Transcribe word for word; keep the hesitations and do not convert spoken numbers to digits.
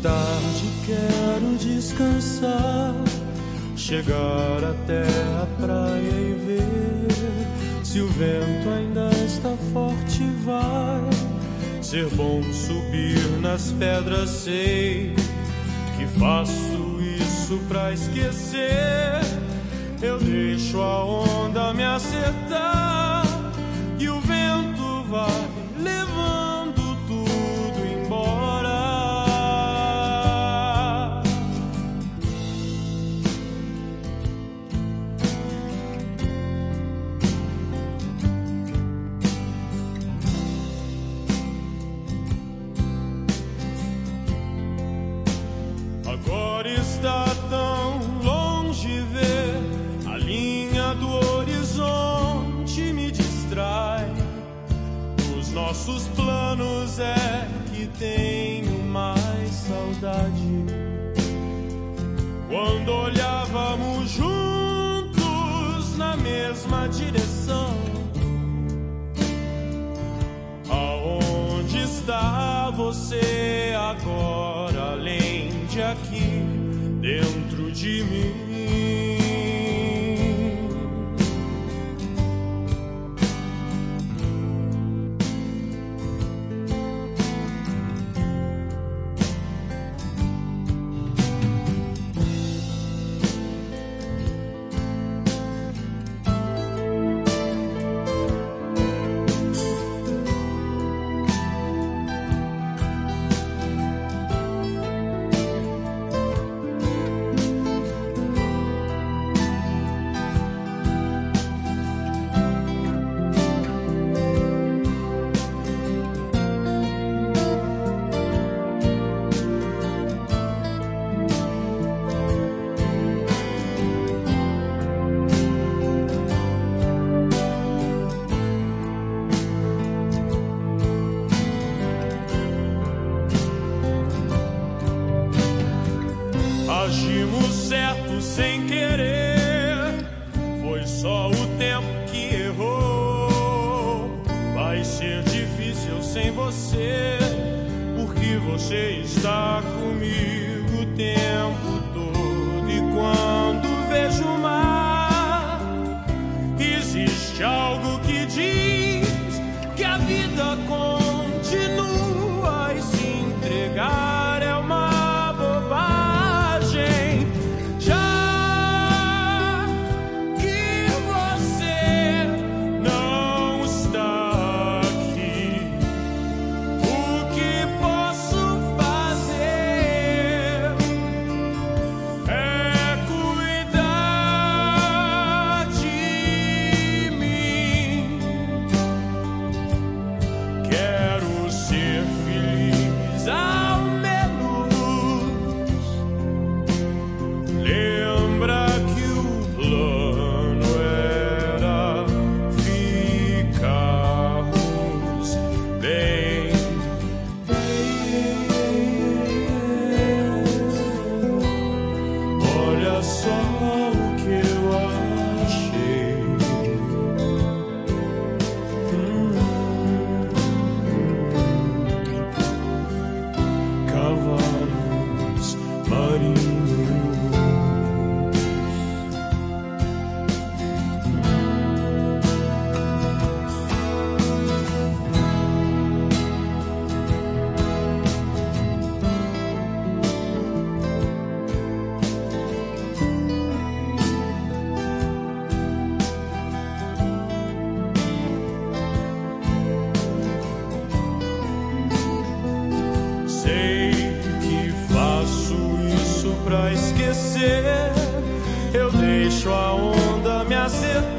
tarde quero descansar, chegar até a praia e ver se o vento ainda está forte. Vai ser bom subir nas pedras, sei que faço isso pra esquecer. Eu deixo a onda me acertar e o vento vai levando tudo embora. Agora está tão longe ver a linha do horizonte, me distrai. Os nossos planos é que tenho mais saudade. Quando olhávamos juntos na mesma direção, aonde está você agora, além de aqui dentro de mim? Agimos certo sem querer, foi só o tempo que errou. Vai ser difícil sem você, porque você está comigo o tempo todo. E quando vejo o mar, existe algo que diz que a vida continua, e se entregar é uma pra esquecer. Eu deixo a onda me acertar